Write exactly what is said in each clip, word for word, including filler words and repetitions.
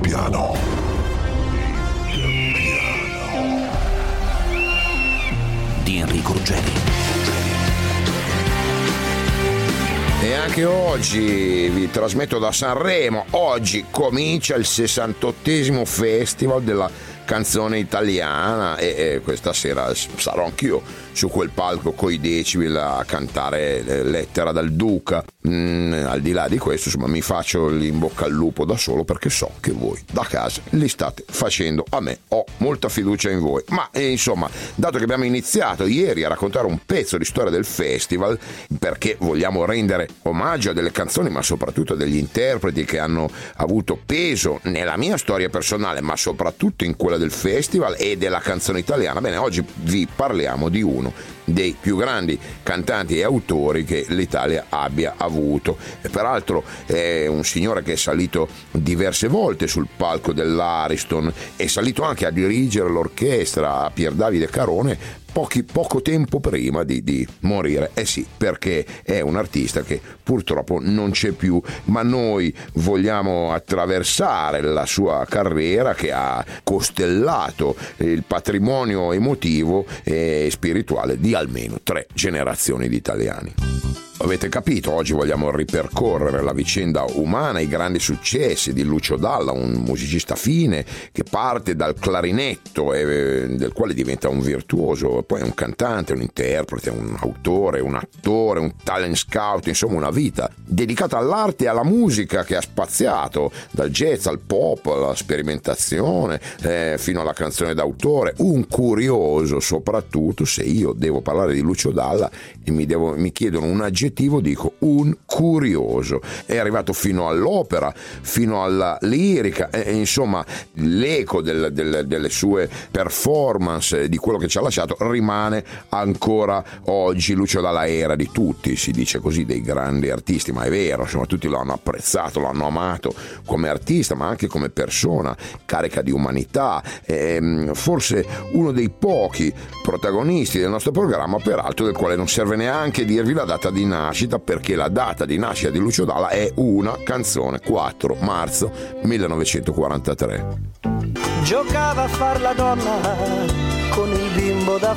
piano. Di Enrico Ruggeri. E anche oggi vi trasmetto da Sanremo. Oggi comincia il sessantottesimo Festival della canzone italiana e, e questa sera sarò anch'io su quel palco coi decibel a cantare Lettera dal Duca. Mm, al di là di questo, insomma, mi faccio l'in bocca al lupo da solo, perché so che voi da casa li state facendo a me. Ho molta fiducia in voi. Ma eh, insomma, dato che abbiamo iniziato ieri a raccontare un pezzo di storia del festival, perché vogliamo rendere omaggio a delle canzoni, ma soprattutto a degli interpreti che hanno avuto peso nella mia storia personale, ma soprattutto in quella del festival e della canzone italiana, bene, oggi vi parliamo di uno dei più grandi cantanti e autori che l'Italia abbia avuto. E peraltro è un signore che è salito diverse volte sul palco dell'Ariston, è salito anche a dirigere l'orchestra a Pier Davide Carone Pochi, poco tempo prima di, di morire. Eh sì, perché è un artista che purtroppo non c'è più, ma noi vogliamo attraversare la sua carriera che ha costellato il patrimonio emotivo e spirituale di almeno tre generazioni di italiani. Avete capito, oggi vogliamo ripercorrere la vicenda umana, i grandi successi di Lucio Dalla, un musicista fine che parte dal clarinetto e del quale diventa un virtuoso, poi un cantante, un interprete, un autore, un attore, un talent scout, insomma una vita dedicata all'arte e alla musica che ha spaziato dal jazz al pop, alla sperimentazione, eh, fino alla canzone d'autore. Un curioso, soprattutto se io devo parlare di Lucio Dalla e mi, devo, mi chiedono un aggettivo, dico un curioso. È arrivato fino all'opera, fino alla lirica, e, insomma l'eco del, del, delle sue performance, di quello che ci ha lasciato, rimane ancora oggi. Lucio Dalla era di tutti, si dice così, dei grandi artisti, ma è vero, insomma tutti lo hanno apprezzato, lo hanno amato come artista, ma anche come persona carica di umanità, ehm, forse uno dei pochi protagonisti del nostro programma, peraltro del quale non serve neanche dirvi la data di nascita, perché la data di nascita di Lucio Dalla è una canzone, quattro marzo millenovecentoquarantatré. Giocava a far la donna con il bimbo da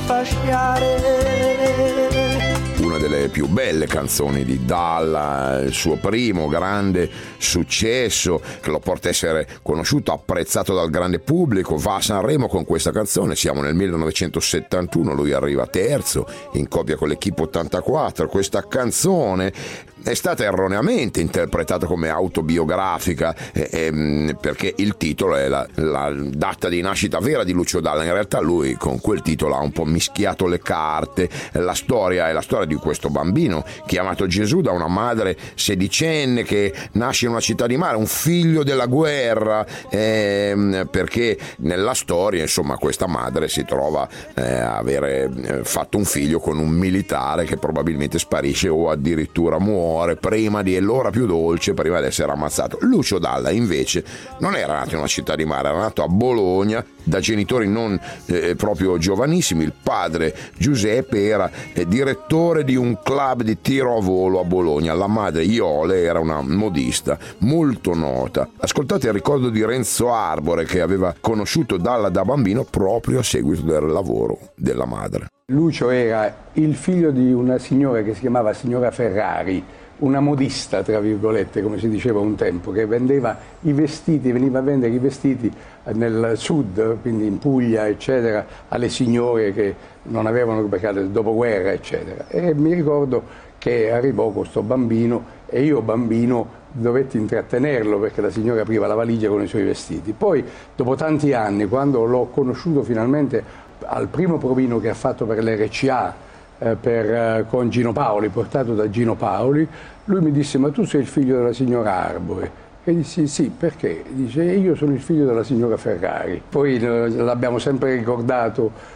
fasciare. Una delle più belle canzoni di Dalla, il suo primo grande successo che lo porta a essere conosciuto, apprezzato dal grande pubblico. Va a Sanremo con questa canzone, siamo nel millenovecentosettantuno, lui arriva terzo in coppia con l'Equipe ottantaquattro. Questa canzone è stata erroneamente interpretata come autobiografica eh, eh, perché il titolo è la, la data di nascita vera di Lucio Dalla. In realtà lui con quel titolo ha un po' mischiato le carte. La storia è la storia di questo bambino chiamato Gesù da una madre sedicenne che nasce in una città di mare, un figlio della guerra, eh, perché nella storia insomma questa madre si trova eh, a avere fatto un figlio con un militare che probabilmente sparisce o addirittura muore prima di l'ora più dolce, prima di essere ammazzato. Lucio Dalla invece non era nato in una città di mare, era nato a Bologna da genitori non eh, proprio giovanissimi. Il padre Giuseppe era eh, direttore di un club di tiro a volo a Bologna, la madre Iole era una modista molto nota. Ascoltate il ricordo di Renzo Arbore, che aveva conosciuto Dalla da bambino proprio a seguito del lavoro della madre. Lucio era il figlio di una signora che si chiamava signora Ferrari, una modista, tra virgolette, come si diceva un tempo, che vendeva i vestiti, veniva a vendere i vestiti nel sud, quindi in Puglia, eccetera, alle signore che non avevano peccato del dopoguerra, eccetera. E mi ricordo che arrivò questo bambino e io, bambino, dovetti intrattenerlo perché la signora apriva la valigia con i suoi vestiti. Poi, dopo tanti anni, quando l'ho conosciuto finalmente al primo provino che ha fatto per l'R C A, eh, per, eh, con Gino Paoli, portato da Gino Paoli, lui mi disse: ma tu sei il figlio della signora Arbore? E dissi sì, perché? Dice: io sono il figlio della signora Ferrari. Poi eh, l'abbiamo sempre ricordato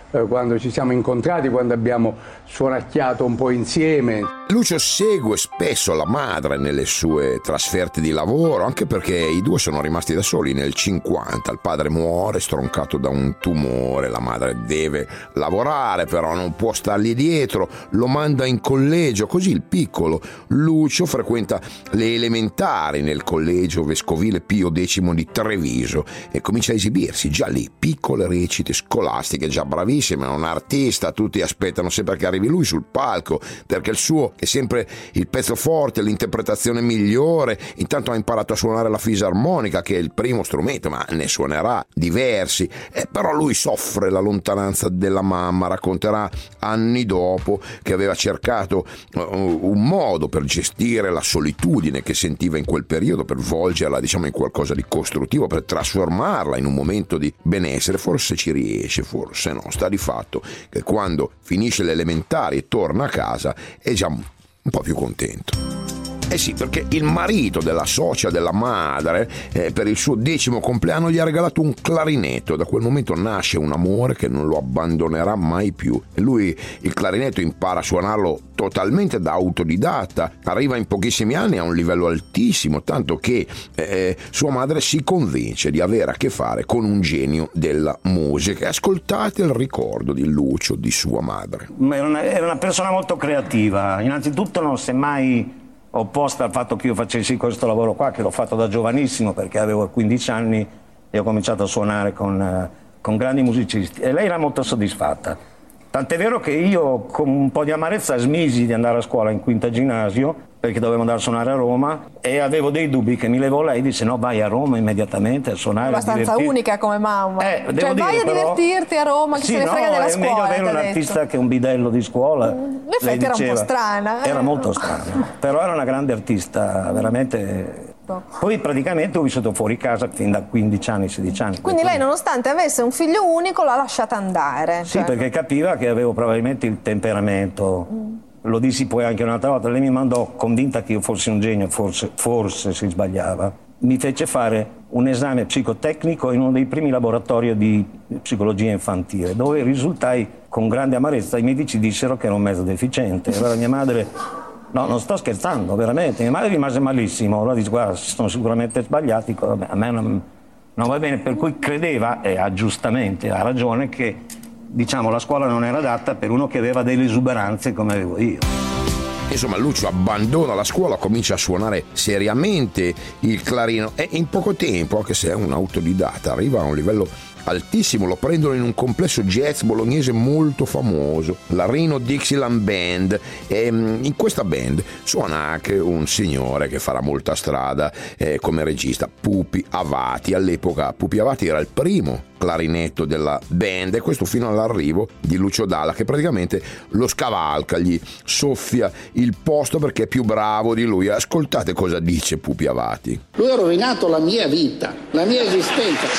eh, quando ci siamo incontrati, quando abbiamo suonacchiato un po' insieme. Lucio segue spesso la madre nelle sue trasferte di lavoro, anche perché i due sono rimasti da soli nel cinquanta. Il padre muore stroncato da un tumore, la madre deve lavorare, però non può stargli dietro, lo manda in collegio, così il piccolo Lucio frequenta le elementari nel collegio vescovile Pio X di Treviso e comincia a esibirsi già lì, piccole recite scolastiche, già bravissime, è un artista, tutti aspettano sempre che arrivi lui sul palco, perché il suo è sempre il pezzo forte, l'interpretazione migliore. Intanto ha imparato a suonare la fisarmonica, che è il primo strumento, ma ne suonerà diversi, eh, però lui soffre la lontananza della mamma. Racconterà anni dopo che aveva cercato uh, un modo per gestire la solitudine che sentiva in quel periodo, per volgerla diciamo in qualcosa di costruttivo, per trasformarla in un momento di benessere. Forse ci riesce, forse no. Sta di fatto che quando finisce le elementari e torna a casa è già un po' più contento. Eh sì, perché il marito della socia della madre eh, per il suo decimo compleanno gli ha regalato un clarinetto. Da quel momento nasce un amore che non lo abbandonerà mai più. E lui il clarinetto impara a suonarlo totalmente da autodidatta, arriva in pochissimi anni a un livello altissimo, tanto che eh, sua madre si convince di avere a che fare con un genio della musica. Ascoltate il ricordo di Lucio di sua madre. Era una, era una persona molto creativa, innanzitutto non si è mai opposta al fatto che io facessi questo lavoro qua, che l'ho fatto da giovanissimo perché avevo quindici anni e ho cominciato a suonare con, uh, con grandi musicisti, e lei era molto soddisfatta, tant'è vero che io con un po' di amarezza smisi di andare a scuola in quinta ginnasio perché dovevo andare a suonare a Roma e avevo dei dubbi che mi levò lei, disse no, vai a Roma immediatamente a suonare. Abbastanza unica come mamma, eh, cioè devo vai dire, a però, divertirti a Roma, che sì, se ne no, frega della è scuola. Meglio avere un artista che un bidello di scuola. In effetti era un po' strana. Eh? Era molto strana, però era una grande artista, veramente. Poi praticamente ho vissuto fuori casa fin da quindici anni, sedici anni. Quindi lei, nonostante avesse un figlio unico, l'ha lasciata andare. Sì, cioè... perché capiva che avevo probabilmente il temperamento. Mm. Lo dissi poi anche un'altra volta, lei mi mandò convinta che io fossi un genio, forse, forse si sbagliava. Mi fece fare un esame psicotecnico in uno dei primi laboratori di psicologia infantile, dove risultai con grande amarezza. I medici dissero che ero un mezzo deficiente. Allora mia madre, no, non sto scherzando, veramente, mia madre rimase malissimo. Allora dice, guarda, si sono sicuramente sbagliati, a me non, non va bene, per cui credeva, e ha giustamente, ha ragione, che diciamo la scuola non era adatta per uno che aveva delle esuberanze come avevo io. Insomma, Lucio abbandona la scuola, comincia a suonare seriamente il clarino e in poco tempo, anche se è un autodidatta, arriva a un livello altissimo. Lo prendono in un complesso jazz bolognese molto famoso, la Reno Dixieland Band, e in questa band suona anche un signore che farà molta strada eh, come regista, Pupi Avati. All'epoca Pupi Avati era il primo clarinetto della band, e questo fino all'arrivo di Lucio Dalla, che praticamente lo scavalca, gli soffia il posto perché è più bravo di lui. Ascoltate cosa dice Pupi Avati. Lui ha rovinato la mia vita, la mia esistenza.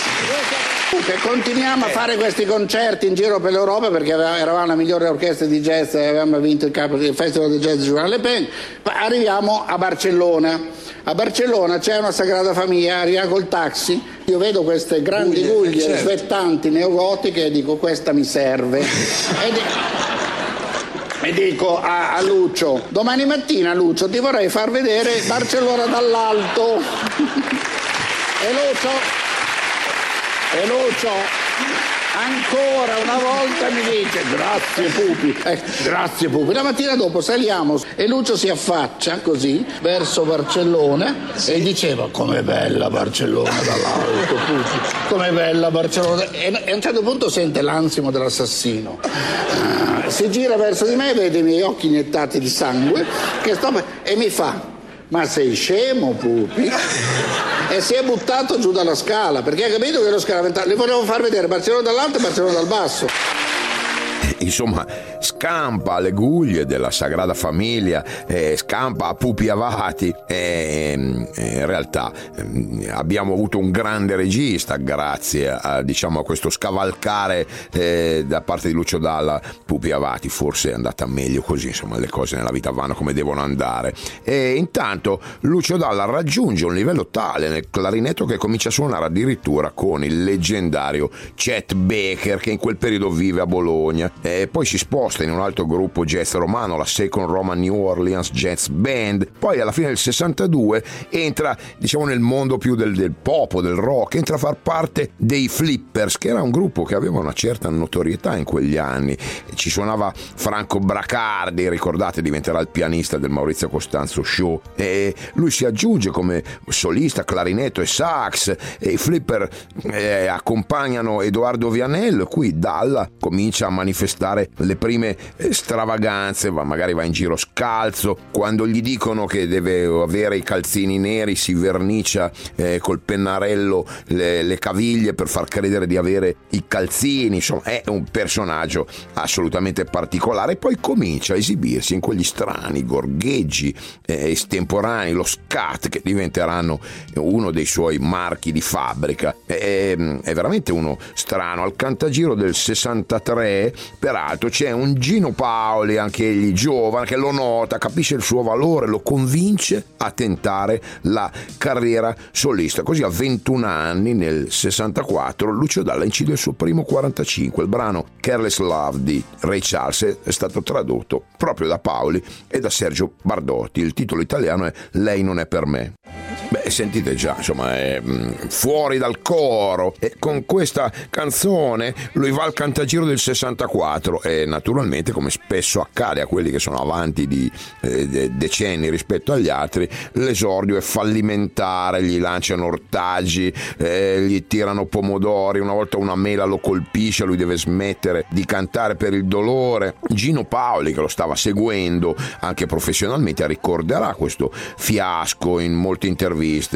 Che continuiamo a fare questi concerti in giro per l'Europa perché eravamo la migliore orchestra di jazz e avevamo vinto il, capo, il Festival del Jazz di Joan Le Pen. Arriviamo a Barcellona. A Barcellona c'è una Sagrada Famiglia, arriviamo col taxi, io vedo queste grandi guglie certo. svettanti neogotiche e dico questa mi serve. e, dico, e dico a, a Lucio, domani mattina Lucio ti vorrei far vedere Barcellona dall'alto. e Lucio... E Lucio ancora una volta mi dice grazie Pupi, eh, grazie Pupi. La mattina dopo saliamo e Lucio si affaccia così verso Barcellona sì. e diceva com'è bella Barcellona dall'alto Pupi, com'è bella Barcellona, e, e a un certo punto sente l'ansimo dell'assassino, ah, si gira verso di me, vede i miei occhi iniettati di sangue che sto, e mi fa ma sei scemo Pupi? E si è buttato giù dalla scala perché ha capito che lo scaraventato. Le volevo far vedere Barcellona dall'alto e Barcellona dal basso. insomma scampa alle guglie della Sagrada Famiglia, eh, scampa a Pupi Avati, e in realtà eh, abbiamo avuto un grande regista grazie a, diciamo, a questo scavalcare eh, da parte di Lucio Dalla. Pupi Avati forse è andata meglio così, insomma le cose nella vita vanno come devono andare. E intanto Lucio Dalla raggiunge un livello tale nel clarinetto che comincia a suonare addirittura con il leggendario Chet Baker, che in quel periodo vive a Bologna, e poi si sposta in un altro gruppo jazz romano, la Second Roman New Orleans Jazz Band. Poi alla fine del sessantadue entra, diciamo, nel mondo più del, del pop, del rock, entra a far parte dei Flippers, che era un gruppo che aveva una certa notorietà in quegli anni. Ci suonava Franco Bracardi, ricordate, diventerà il pianista del Maurizio Costanzo Show, e lui si aggiunge come solista, clarinetto e sax, e i Flipper eh, accompagnano Edoardo Vianello. Qui Dalla comincia a manifestare le prime stravaganze, magari va in giro scalzo, quando gli dicono che deve avere i calzini neri si vernicia eh, col pennarello le, le caviglie per far credere di avere i calzini. Insomma, è un personaggio assolutamente particolare. Poi comincia a esibirsi in quegli strani gorgheggi eh, estemporanei, lo scat, che diventeranno uno dei suoi marchi di fabbrica. È, è veramente uno strano. Al Cantagiro del sessantatré peraltro c'è un Gino Paoli, anche egli giovane, che lo nota, capisce il suo valore, lo convince a tentare la carriera solista. Così a ventuno anni, nel sessantaquattro, Lucio Dalla incide il suo primo quarantacinque. Il brano Careless Love di Ray Charles è stato tradotto proprio da Paoli e da Sergio Bardotti. Il titolo italiano è Lei non è per me. Beh, sentite già, insomma, è mh, fuori dal coro, e con questa canzone lui va al Cantagiro del sessantaquattro e naturalmente, come spesso accade a quelli che sono avanti di eh, decenni rispetto agli altri, l'esordio è fallimentare, gli lanciano ortaggi, eh, gli tirano pomodori, una volta una mela lo colpisce, lui deve smettere di cantare per il dolore. Gino Paoli, che lo stava seguendo anche professionalmente, ricorderà questo fiasco in molte interviste.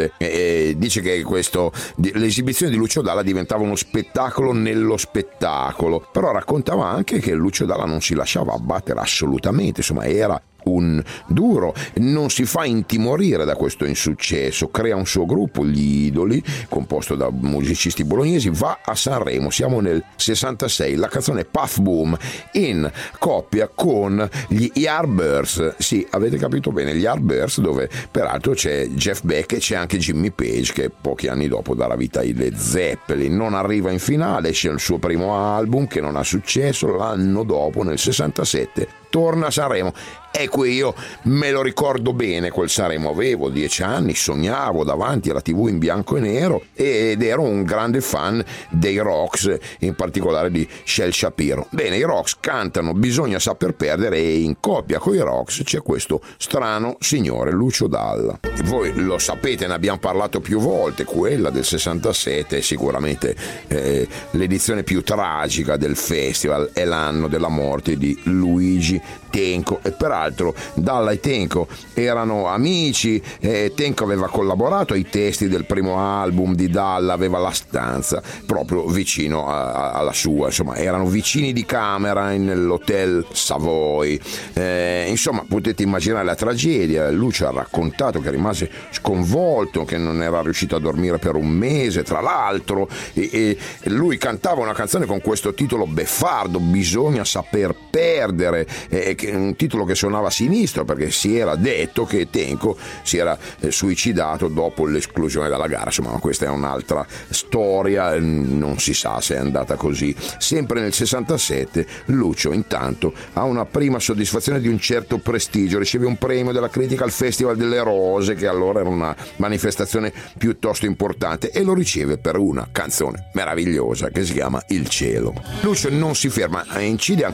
E dice che questo, l'esibizione di Lucio Dalla diventava uno spettacolo nello spettacolo, però raccontava anche che Lucio Dalla non si lasciava abbattere assolutamente, insomma era un duro, non si fa intimorire da questo insuccesso, crea un suo gruppo, gli Idoli, composto da musicisti bolognesi, va a Sanremo, siamo nel sessantasei, la canzone Puff Boom, in coppia con gli Yardbirds. Sì, avete capito bene, gli Yardbirds, dove peraltro c'è Jeff Beck e c'è anche Jimmy Page, che pochi anni dopo darà vita ai Led Zeppelin. Non arriva in finale, esce il suo primo album che non ha successo. L'anno dopo, nel sessantasette, torna a Sanremo. E qui io me lo ricordo bene quel Sanremo, avevo dieci anni, sognavo davanti alla tivù in bianco e nero ed ero un grande fan dei Rocks, in particolare di Shel Shapiro. Bene, i Rocks cantano Bisogna saper perdere e in coppia con i Rocks c'è questo strano signore Lucio Dalla. E voi lo sapete, ne abbiamo parlato più volte, quella del sessantasette è sicuramente eh, l'edizione più tragica del festival, è l'anno della morte di Luigi Tenco, e peraltro Dalla e Tenco erano amici, e Tenco aveva collaborato ai testi del primo album di Dalla, aveva la stanza proprio vicino a, a, alla sua, insomma erano vicini di camera nell'hotel Savoy. Eh, insomma potete immaginare la tragedia. Lucio ha raccontato che rimase sconvolto, che non era riuscito a dormire per un mese, tra l'altro, e, e lui cantava una canzone con questo titolo beffardo, Bisogna saper perdere, eh, un titolo che suonava sinistro perché si era detto che Tenco si era eh, suicidato dopo l'esclusione dalla gara. Insomma, questa è un'altra storia, non si sa se è andata così. Sempre nel sessantasette Lucio intanto ha una prima soddisfazione di un certo prestigio, riceve un premio della critica al Festival delle Rose, che allora era una manifestazione piuttosto importante, e lo riceve per una canzone meravigliosa che si chiama Il cielo. Lucio non si ferma, incide ancora molto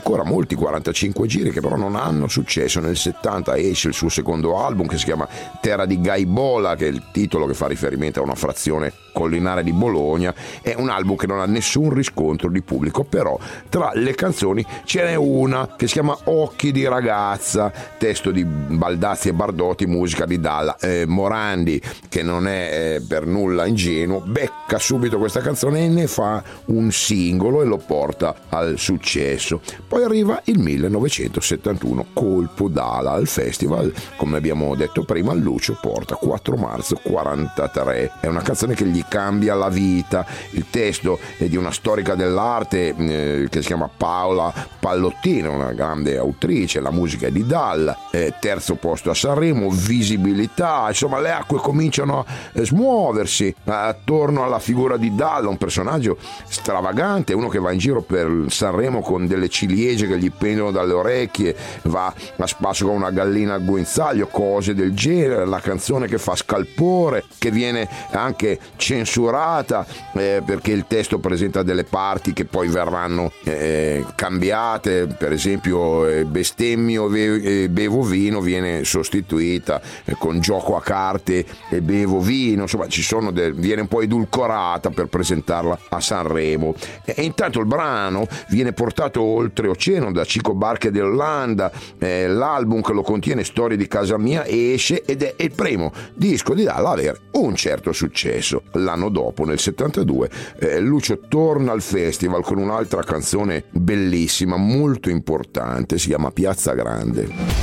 molti quarantacinque giri che però non hanno successo. Nel settanta esce il suo secondo album che si chiama Terra di Gaibola, che è il titolo che fa riferimento a una frazione collinare di Bologna. È un album che non ha nessun riscontro di pubblico, però tra le canzoni ce n'è una che si chiama Occhi di ragazza, testo di Baldazzi e Bardotti, musica di Dalla. eh, Morandi, che non è eh, per nulla ingenuo, becca subito questa canzone e ne fa un singolo e lo porta al successo. Poi arriva il millenovecentosettantuno, colpo d'ala al festival, come abbiamo detto prima. Lucio porta quattro marzo quarantatré, è una canzone che gli cambia la vita. Il testo è di una storica dell'arte eh, che si chiama Paola Pallottino, una grande autrice, la musica è di Dalla. eh, terzo posto a Sanremo, visibilità, insomma le acque cominciano a smuoversi attorno alla figura di Dalla, un personaggio stravagante, uno che va in giro per Sanremo con delle ciliegie che gli pendono dalle orecchie, va a spasso con una gallina al guinzaglio, cose del genere. La canzone che fa scalpore, che viene anche censurata eh, perché il testo presenta delle parti che poi verranno eh, cambiate, per esempio eh, bestemmio e bevo vino viene sostituita eh, con gioco a carte e bevo vino, insomma ci sono de- viene un po' edulcorata per presentarla a Sanremo. E, e intanto il brano viene portato oltreoceano da Chico Barche dell'Olanda. eh, l'album che lo contiene, Storie di casa mia, esce ed è il primo disco di Dalla a avere un certo successo. L'anno dopo, nel settantadue, eh, Lucio torna al festival con un'altra canzone bellissima, molto importante, si chiama Piazza Grande.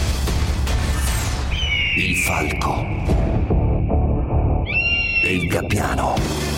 Il falco e il gabbiano.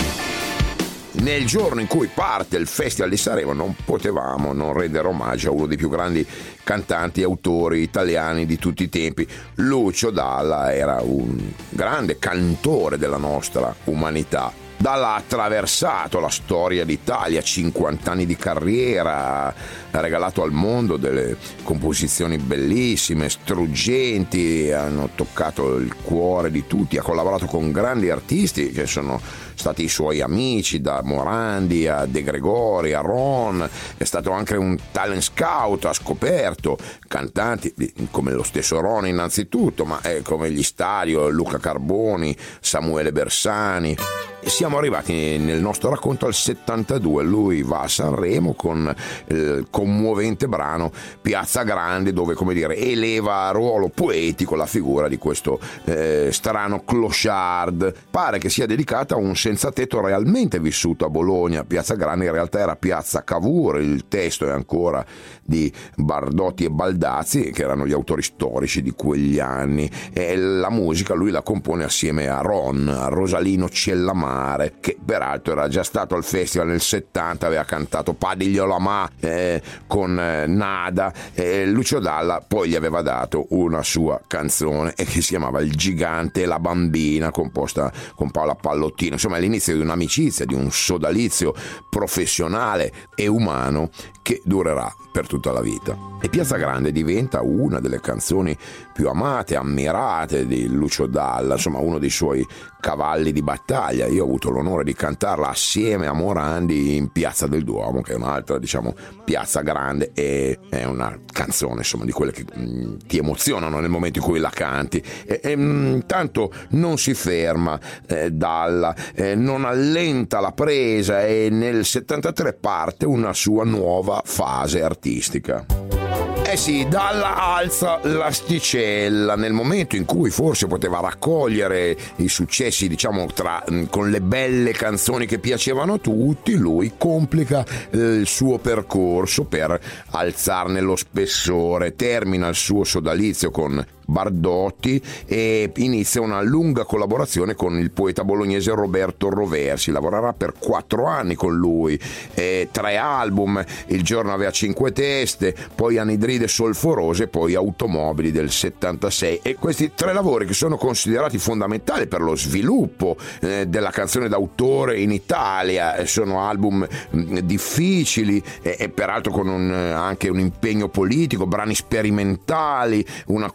Nel giorno in cui parte il Festival di Sanremo non potevamo non rendere omaggio a uno dei più grandi cantanti e autori italiani di tutti i tempi. Lucio Dalla era un grande cantore della nostra umanità. Dalla ha attraversato la storia d'Italia, cinquanta anni di carriera, ha regalato al mondo delle composizioni bellissime, struggenti, hanno toccato il cuore di tutti, ha collaborato con grandi artisti che sono stati i suoi amici, da Morandi a De Gregori a Ron. È stato anche un talent scout, ha scoperto cantanti come lo stesso Ron innanzitutto, ma come gli Stadio, Luca Carboni, Samuele Bersani. E siamo arrivati nel nostro racconto al settantadue, lui va a Sanremo con il commovente brano Piazza Grande, dove, come dire, eleva a ruolo poetico la figura di questo eh, strano clochard. Pare che sia dedicata a un senza tetto realmente vissuto a Bologna. Piazza Grande in realtà era Piazza Cavour, il testo è ancora di Bardotti e Baldazzi, che erano gli autori storici di quegli anni, e la musica lui la compone assieme a Ron, a Rosalino Cellamare, che peraltro era già stato al festival nel settanta, aveva cantato Padigliolamà eh, con eh, Nada. eh, Lucio Dalla poi gli aveva dato una sua canzone eh, che si chiamava Il gigante e la bambina, composta con Paola Pallottino. Insomma, è l'inizio di un'amicizia, di un sodalizio professionale e umano che durerà per tutta la vita. E Piazza Grande diventa una delle canzoni più amate, ammirate di Lucio Dalla, insomma uno dei suoi cavalli di battaglia. Io ho avuto l'onore di cantarla assieme a Morandi in Piazza del Duomo, che è un'altra, diciamo, piazza grande, e è una canzone, insomma, di quelle che mh, ti emozionano nel momento in cui la canti. E, e mh, tanto non si ferma eh, Dalla, eh, non allenta la presa, e nel settantatré parte una sua nuova fase artistica. Eh sì, Dalla alza l'asticella nel momento in cui forse poteva raccogliere i successi, diciamo, tra, con le belle canzoni che piacevano a tutti. Lui complica eh, il suo percorso per alzarne lo spessore, termina il suo sodalizio con Bardotti e inizia una lunga collaborazione con il poeta bolognese Roberto Roversi. Lavorerà per quattro anni con lui, e tre album, Il giorno aveva cinque teste, poi Anidride solforose e poi Automobili del settantasei. E questi tre lavori, che sono considerati fondamentali per lo sviluppo eh, della canzone d'autore in Italia, sono album mh, difficili e, e peraltro con un, anche un impegno politico, brani sperimentali, una qualità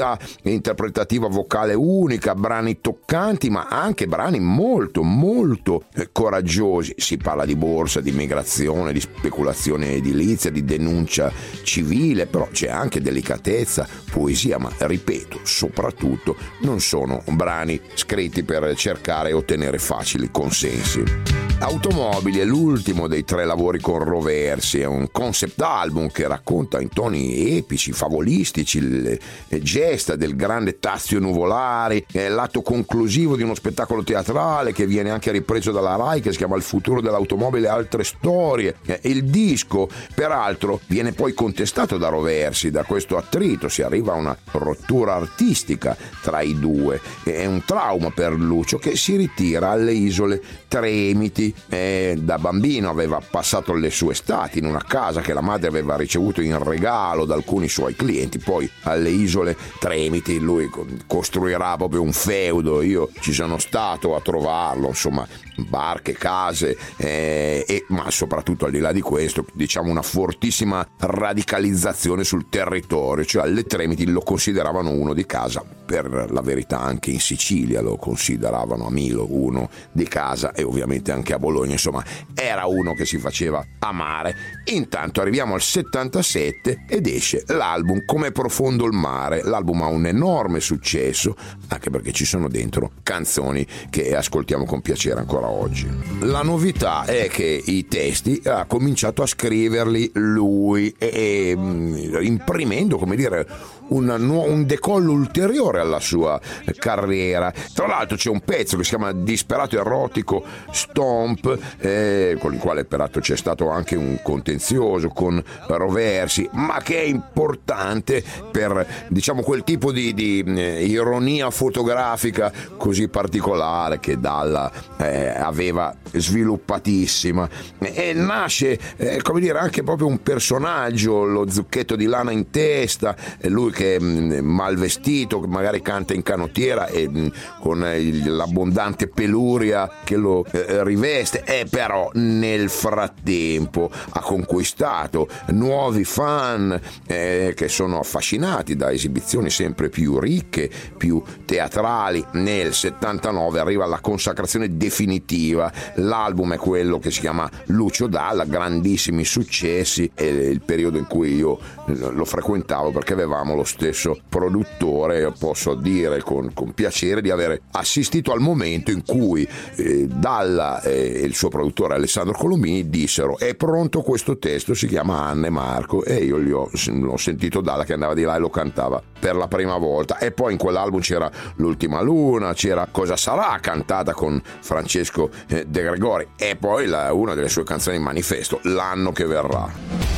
capacità interpretativa vocale unica, brani toccanti ma anche brani molto molto coraggiosi. Si parla di borsa, di immigrazione, di speculazione edilizia, di denuncia civile, però c'è anche delicatezza, poesia, ma ripeto, soprattutto non sono brani scritti per cercare e ottenere facili consensi. Automobili è l'ultimo dei tre lavori con Roversi, è un concept album che racconta in toni epici, favolistici, le gesta del grande Tazio Nuvolari, è l'atto conclusivo di uno spettacolo teatrale che viene anche ripreso dalla Rai, che si chiama Il futuro dell'automobile e altre storie. Il disco, peraltro, viene poi contestato da Roversi, da questo attrito si arriva a una rottura artistica tra i due, è un trauma per Lucio, che si ritira alle isole Tremiti. E da bambino aveva passato le sue estati in una casa che la madre aveva ricevuto in regalo da alcuni suoi clienti. Poi alle isole Tremiti lui costruirà proprio un feudo, io ci sono stato a trovarlo, insomma, barche, case, eh, e, ma soprattutto al di là di questo, diciamo una fortissima radicalizzazione sul territorio, cioè alle Tremiti lo consideravano uno di casa, per la verità anche in Sicilia lo consideravano, a Milo uno di casa, e ovviamente anche a Bologna, insomma era uno che si faceva amare. Intanto arriviamo al settantasette ed esce l'album Come profondo il mare. L'album ha un enorme successo, anche perché ci sono dentro canzoni che ascoltiamo con piacere ancora oggi. La novità è che i testi ha cominciato a scriverli lui, e, e imprimendo, come dire, un, un decollo ulteriore alla sua carriera. Tra l'altro c'è un pezzo che si chiama Disperato erotico Stomp, eh, con il quale peraltro c'è stato anche un contenzioso con Roversi, ma che è importante per, diciamo, quel tipo di, di eh, ironia fotografica così particolare che Dalla eh, aveva sviluppatissima, e nasce eh, come dire anche proprio un personaggio, lo zucchetto di lana in testa, lui che è mal vestito, magari canta in canottiera e mh, con il, l'abbondante peluria che lo eh, riveste, e però nel frattempo ha conquistato nuovi fan eh, che sono affascinati da esibizioni sempre più ricche, più teatrali. Nel settantanove arriva la consacrazione definitiva, l'album è quello che si chiama Lucio Dalla, grandissimi successi, è il periodo in cui io lo frequentavo perché avevamo lo stesso produttore. Posso dire con, con piacere di aver assistito al momento in cui eh, Dalla e il suo produttore Alessandro Colombini dissero: è pronto questo testo, si chiama Anna e Marco, e io gli ho, l'ho sentito Dalla che andava di là e lo cantava per la prima volta. E poi in quell'album c'era L'ultima luna, c'era Cosa sarà, cantata con Francesco eh, De Gregori, e poi la, una delle sue canzoni in manifesto, L'anno che verrà.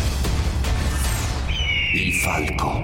Il falco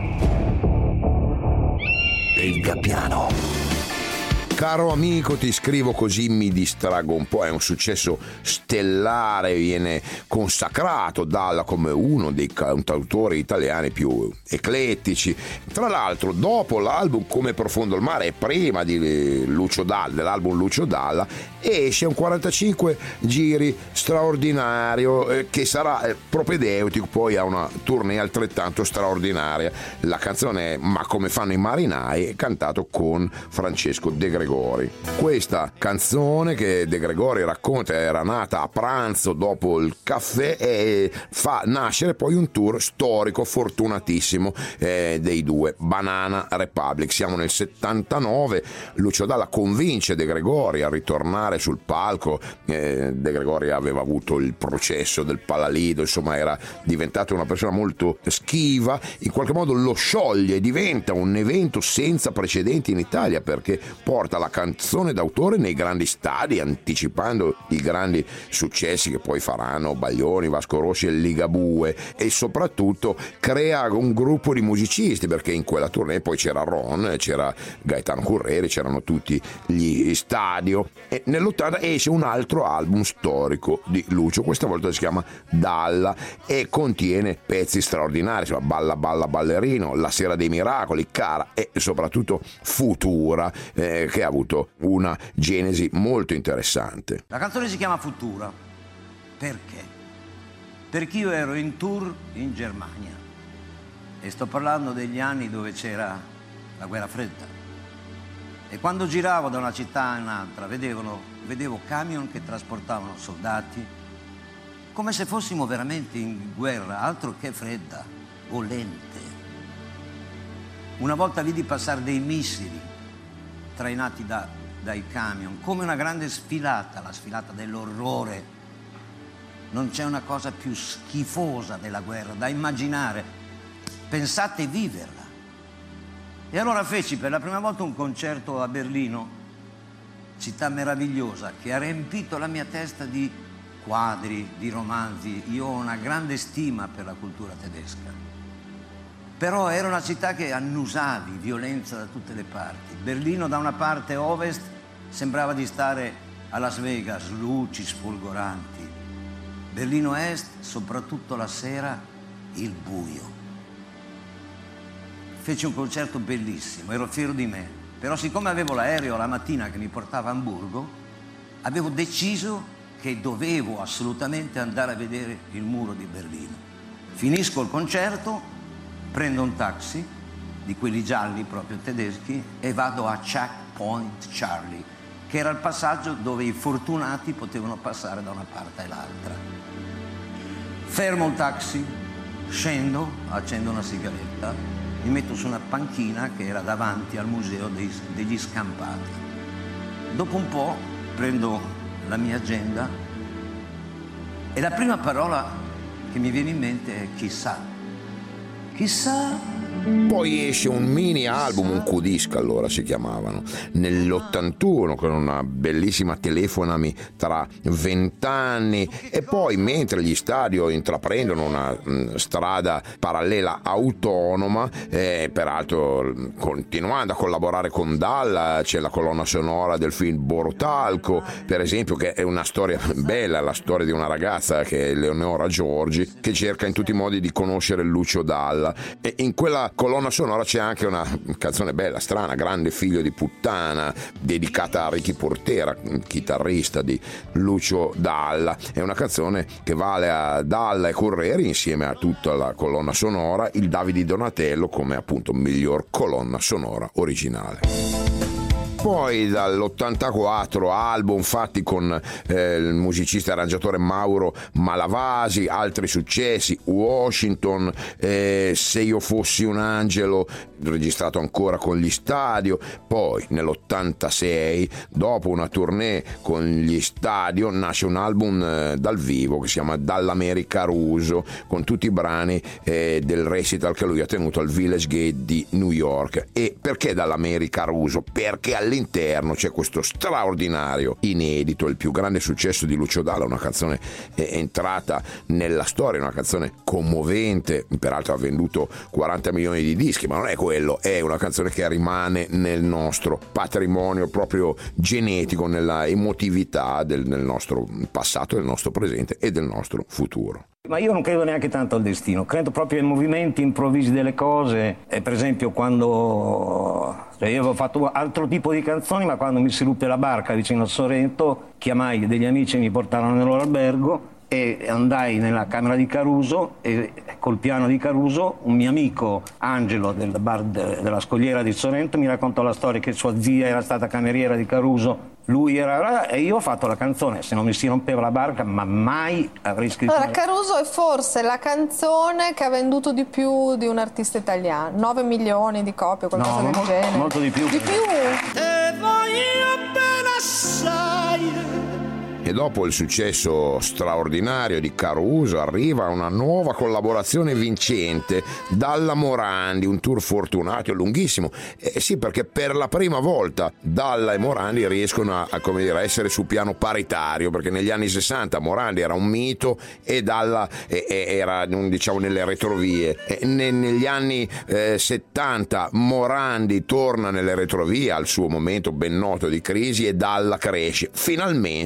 e il gabbiano. Caro amico, ti scrivo così mi distraggo un po', è un successo stellare, viene consacrato Dalla come uno dei cantautori italiani più eclettici. Tra l'altro, dopo l'album Come profondo il mare e prima di Lucio Dalla, dell'album Lucio Dalla, esce un quarantacinque giri straordinario eh, che sarà eh, propedeutico poi a una tournée altrettanto straordinaria. La canzone è Ma come fanno i marinai, cantato con Francesco De Gregori. Questa canzone che De Gregori racconta era nata a pranzo dopo il caffè e fa nascere poi un tour storico fortunatissimo eh, dei due, Banana Republic. Siamo nel settantanove, Lucio Dalla convince De Gregori a ritornare sul palco. eh, De Gregori aveva avuto il processo del Palalido, insomma era diventato una persona molto schiva, in qualche modo lo scioglie e diventa un evento senza precedenti in Italia, perché porta la canzone d'autore nei grandi stadi, anticipando i grandi successi che poi faranno Baglioni, Vasco Rossi e Ligabue, e soprattutto crea un gruppo di musicisti, perché in quella tournée poi c'era Ron, c'era Gaetano Curreri, c'erano tutti gli Stadio, e nell'ottanta esce un altro album storico di Lucio, questa volta si chiama Dalla e contiene pezzi straordinari, insomma, Balla Balla Ballerino, La sera dei miracoli, Cara e soprattutto Futura, eh, che ha avuto una genesi molto interessante. La canzone si chiama Futura. Perché? Perché io ero in tour in Germania e sto parlando degli anni dove c'era la guerra fredda. E quando giravo da una città a un'altra vedevano, vedevo camion che trasportavano soldati, come se fossimo veramente in guerra, altro che fredda, bollente. Una volta vidi passare dei missili trainati da, dai camion, come una grande sfilata, la sfilata dell'orrore. Non c'è una cosa più schifosa della guerra da immaginare. Pensate viverla. E allora feci per la prima volta un concerto a Berlino, città meravigliosa, che ha riempito la mia testa di quadri, di romanzi. Io ho una grande stima per la cultura tedesca. Però era una città che annusavi, violenza da tutte le parti. Berlino da una parte ovest sembrava di stare a Las Vegas, luci sfolgoranti. Berlino est, soprattutto la sera, il buio. Feci un concerto bellissimo, ero fiero di me. Però siccome avevo l'aereo la mattina che mi portava a Amburgo, avevo deciso che dovevo assolutamente andare a vedere il muro di Berlino. Finisco il concerto, prendo un taxi, di quelli gialli proprio tedeschi, e vado a Checkpoint Charlie, che era il passaggio dove i fortunati potevano passare da una parte all'altra. Fermo il taxi, scendo, accendo una sigaretta, mi metto su una panchina che era davanti al museo dei, degli scampati. Dopo un po' prendo la mia agenda e la prima parola che mi viene in mente è chissà. Chissà. Poi esce un mini album, un Q-disc allora si chiamavano, nell'ottantuno, con una bellissima Telefonami tra vent'anni, e poi mentre gli Stadio intraprendono una mh, strada parallela autonoma, eh, peraltro continuando a collaborare con Dalla, c'è la colonna sonora del film Borotalco, per esempio, che è una storia bella, la storia di una ragazza che è Eleonora Giorgi, che cerca in tutti i modi di conoscere Lucio Dalla, e in quella colonna sonora c'è anche una canzone bella, strana, Grande figlio di puttana, dedicata a Ricky Portera, chitarrista di Lucio Dalla. È una canzone che vale a Dalla e Correri insieme a tutta la colonna sonora, il Davide Donatello come appunto miglior colonna sonora originale. Poi dall'ottantaquattro album fatti con eh, il musicista e arrangiatore Mauro Malavasi, altri successi, Washington, eh, Se io fossi un angelo, registrato ancora con gli Stadio. Poi nell'ottantasei, dopo una tournée con gli Stadio, nasce un album eh, dal vivo che si chiama Dall'America Ruso, con tutti i brani eh, del recital che lui ha tenuto al Village Gate di New York. E perché Dall'America Ruso? Perché all'interno c'è questo straordinario inedito, il più grande successo di Lucio Dalla, una canzone entrata nella storia, una canzone commovente, peraltro ha venduto quaranta milioni di dischi, ma non è quello, è una canzone che rimane nel nostro patrimonio proprio genetico, nella emotività del, del nostro passato, del nostro presente e del nostro futuro. Ma io non credo neanche tanto al destino, credo proprio ai movimenti improvvisi delle cose. E per esempio quando cioè io avevo fatto altro tipo di canzoni, ma quando mi si ruppe la barca vicino a Sorrento, chiamai degli amici e mi portarono nel loro albergo e andai nella camera di Caruso, e col piano di Caruso un mio amico Angelo del bar de, della Scogliera di Sorrento mi raccontò la storia che sua zia era stata cameriera di Caruso, lui era, e io ho fatto la canzone, se non mi si rompeva la barca, ma mai avrei scritto. Allora, Caruso è forse la canzone che ha venduto di più di un artista italiano, nove milioni di copie, qualcosa no, del mo- genere. molto di più. Di più. E voglio bene assai. E dopo il successo straordinario di Caruso arriva una nuova collaborazione vincente, Dalla Morandi, un tour fortunato e lunghissimo. Eh sì, perché per la prima volta Dalla e Morandi riescono a, a, come dire, a essere su piano paritario, perché negli anni sessanta Morandi era un mito e Dalla eh, eh, era, diciamo, nelle retrovie. E ne, negli anni eh, settanta Morandi torna nelle retrovie al suo momento ben noto di crisi e Dalla cresce. Finalmente eh,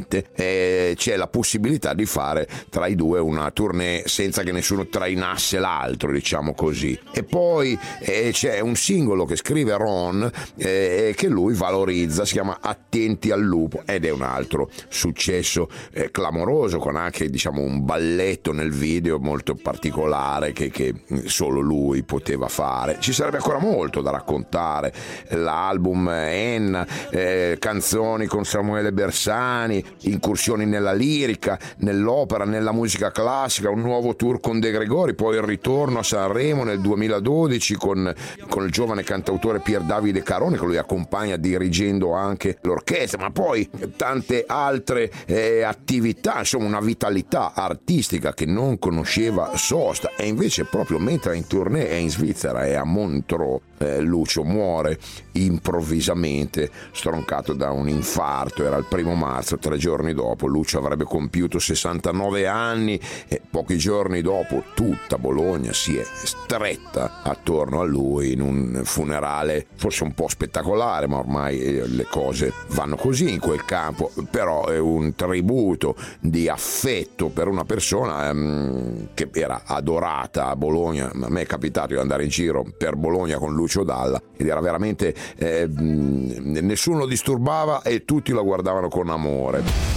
eh, c'è la possibilità di fare tra i due una tournée senza che nessuno trainasse l'altro, diciamo così. E poi eh, c'è un singolo che scrive Ron eh, che lui valorizza, si chiama Attenti al lupo, ed è un altro successo eh, clamoroso, con anche, diciamo, un balletto nel video molto particolare che, che solo lui poteva fare. Ci sarebbe ancora molto da raccontare: l'album Enna, eh, canzoni con Samuele Bersani, incursioni nella lirica, nell'opera, nella musica classica, un nuovo tour con De Gregori, poi il ritorno a Sanremo nel duemiladodici con, con il giovane cantautore Pier Davide Carone, che lui accompagna dirigendo anche l'orchestra, ma poi tante altre eh, attività, insomma una vitalità artistica che non conosceva sosta. E invece proprio mentre è in tournée è in Svizzera, è a Montreux, eh, Lucio muore improvvisamente, stroncato da un infarto. Era il primo marzo, tre giorni dopo Lucio avrebbe compiuto sessantanove anni, e pochi giorni dopo tutta Bologna si è stretta attorno a lui in un funerale forse un po' spettacolare, ma ormai le cose vanno così in quel campo. Però è un tributo di affetto per una persona ehm, che era adorata a Bologna. A me è capitato di andare in giro per Bologna con Lucio Dalla ed era veramente eh, nessuno lo disturbava e tutti lo guardavano con amore.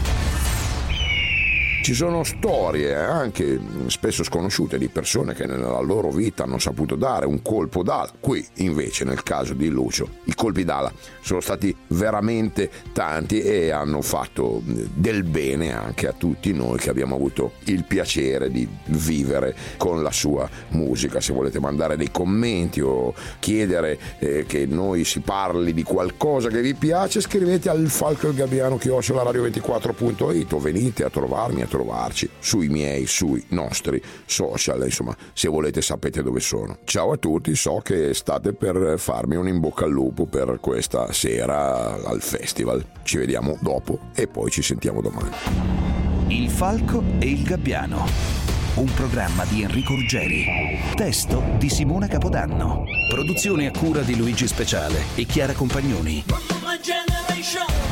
Ci sono storie anche spesso sconosciute di persone che nella loro vita hanno saputo dare un colpo d'ala. Qui invece, nel caso di Lucio, i colpi d'ala sono stati veramente tanti e hanno fatto del bene anche a tutti noi che abbiamo avuto il piacere di vivere con la sua musica. Se volete mandare dei commenti o chiedere eh, che noi si parli di qualcosa che vi piace, scrivete al falco il gabbiano chiocciola radio ventiquattro punto it o venite a trovarmi, a trovarci sui miei, sui nostri social. Insomma, se volete sapete dove sono. Ciao a tutti, so che state per farmi un in bocca al lupo per questa sera al festival. Ci vediamo dopo e poi ci sentiamo domani. Il falco e il gabbiano, un programma di Enrico Ruggeri, testo di Simona Capodanno, produzione a cura di Luigi Speciale e Chiara Compagnoni.